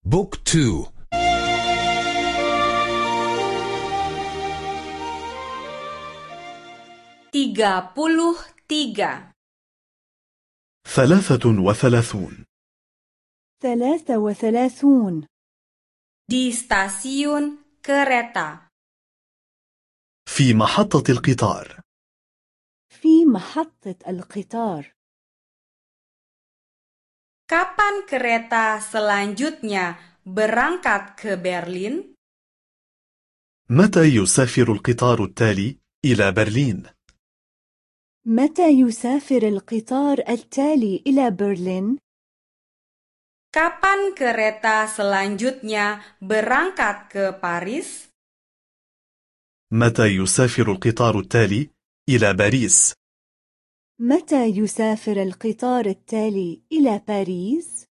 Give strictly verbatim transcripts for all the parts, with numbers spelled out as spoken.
بوك تو. tiga puluh tiga. ثلاثة وثلاثون. ثلاثة وثلاثون. Di stasiun kereta. في محطة القطار. في محطة القطار. Kapan kereta selanjutnya berangkat ke Berlin? متى يسافر القطار التالي إلى برلين؟ متى يسافر القطار التالي إلى برلين؟ Kapan kereta selanjutnya berangkat ke Paris? متى يسافر القطار التالي إلى باريس؟ متى يسافر القطار التالي إلى باريس؟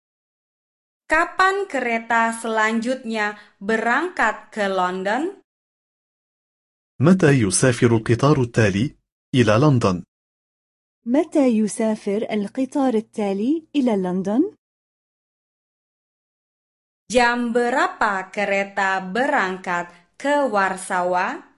Kapan kereta selanjutnya berangkat ke London? متى يسافر القطار التالي إلى لندن؟ متى يسافر القطار التالي إلى لندن؟ Jam berapa kereta berangkat ke Warsawa?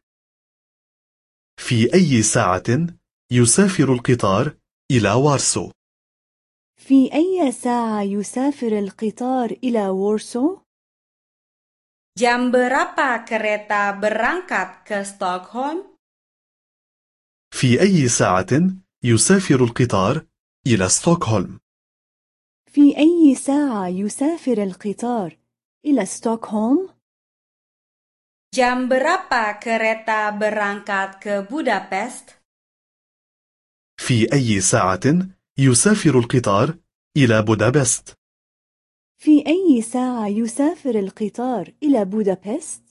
في أي ساعة يسافر القطار إلى وارسو؟ في أي ساعة يسافر القطار إلى وورسو؟ Jam berapa kereta berangkat ke Stockholm? في أي ساعة يسافر القطار إلى ستوكهولم؟ في أي ساعة يسافر القطار إلى ستوكهولم؟ Jam berapa kereta berangkat ke Budapest? في أي ساعة يسافر القطار إلى بودابست؟ في أي ساعة يسافر القطار إلى بودابست؟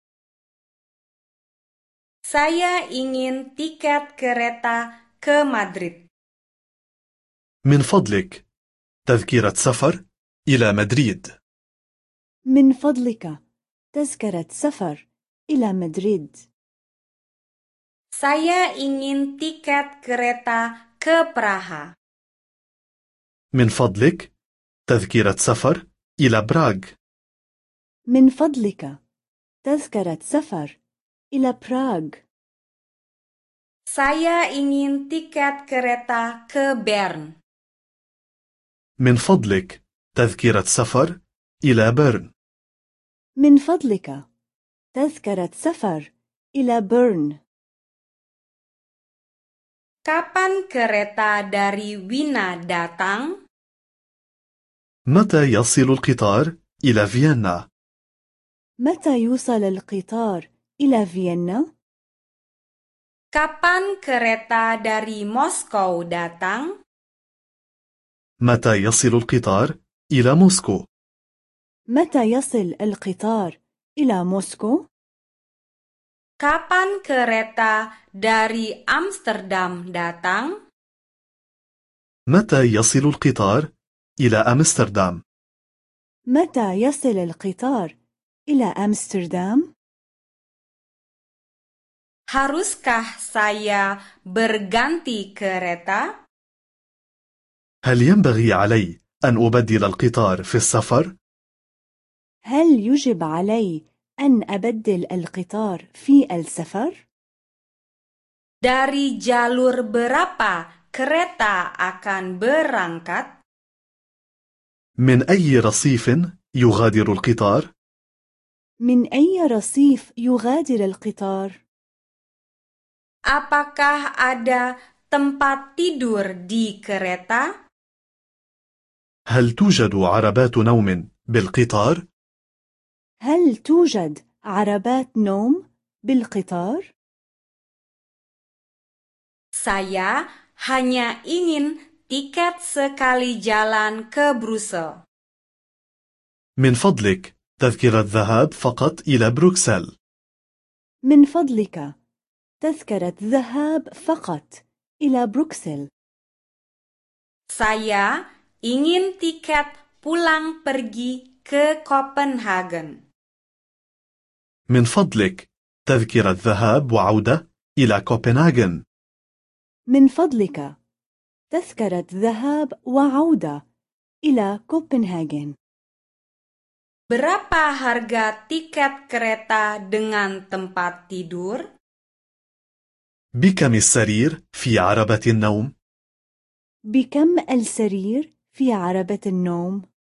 Saya ingin tiket kereta ke Madrid. من فضلك تذكرة سفر إلى مدريد. من فضلك تذكرة سفر إلى مدريد. Saya ingin tiket kereta ke Praha. من فضلك تذكرة سفر إلى براغ. من فضلك تذكرة سفر إلى براغ. Saya ingin tiket kereta ke Bern. من فضلك تذكرة سفر إلى بيرن. من فضلك تذكرة سفر إلى بيرن. Kapan kereta dari Wina datang? متى يصل القطار إلى فيينا؟ متى يوصل القطار إلى فيينا؟ Kapan kereta dari Moskow datang? متى يصل القطار إلى موسكو؟ متى يصل القطار إلى موسكو؟ Kapan kereta dari Amsterdam datang? متى يصل القطار إلى أمستردام؟ متى يصل القطار إلى أمستردام؟ Haruskah saya berganti kereta? هل ينبغي علي أن أبدل القطار في السفر؟ هل يجب علي أن أبدل القطار في السفر؟ Dari jalur berapa kereta akan berangkat? من أي رصيف يغادر القطار؟ من أي رصيف يغادر القطار؟ Apakah ada tempat tidur di kereta? هل توجد عربات نوم بالقطار؟ هل توجد عربات نوم بالقطار؟ Saya hanya ingin tiket sekali jalan ke Brussel. من فضلك تذكرة ذهاب فقط إلى بروكسل. من فضلك تذكرة ذهاب فقط إلى بروكسل. Saya ingin tiket pulang pergi ke Copenhagen. من فضلك تذكرة ذهاب وعودة إلى كوبنهاغن. من فضلك تذكرة ذهاب وعودة إلى كوبنهاغن. Berapa harga tiket kereta dengan tempat tidur? بكم السرير في عربة النوم؟ بكم السرير في عربة النوم؟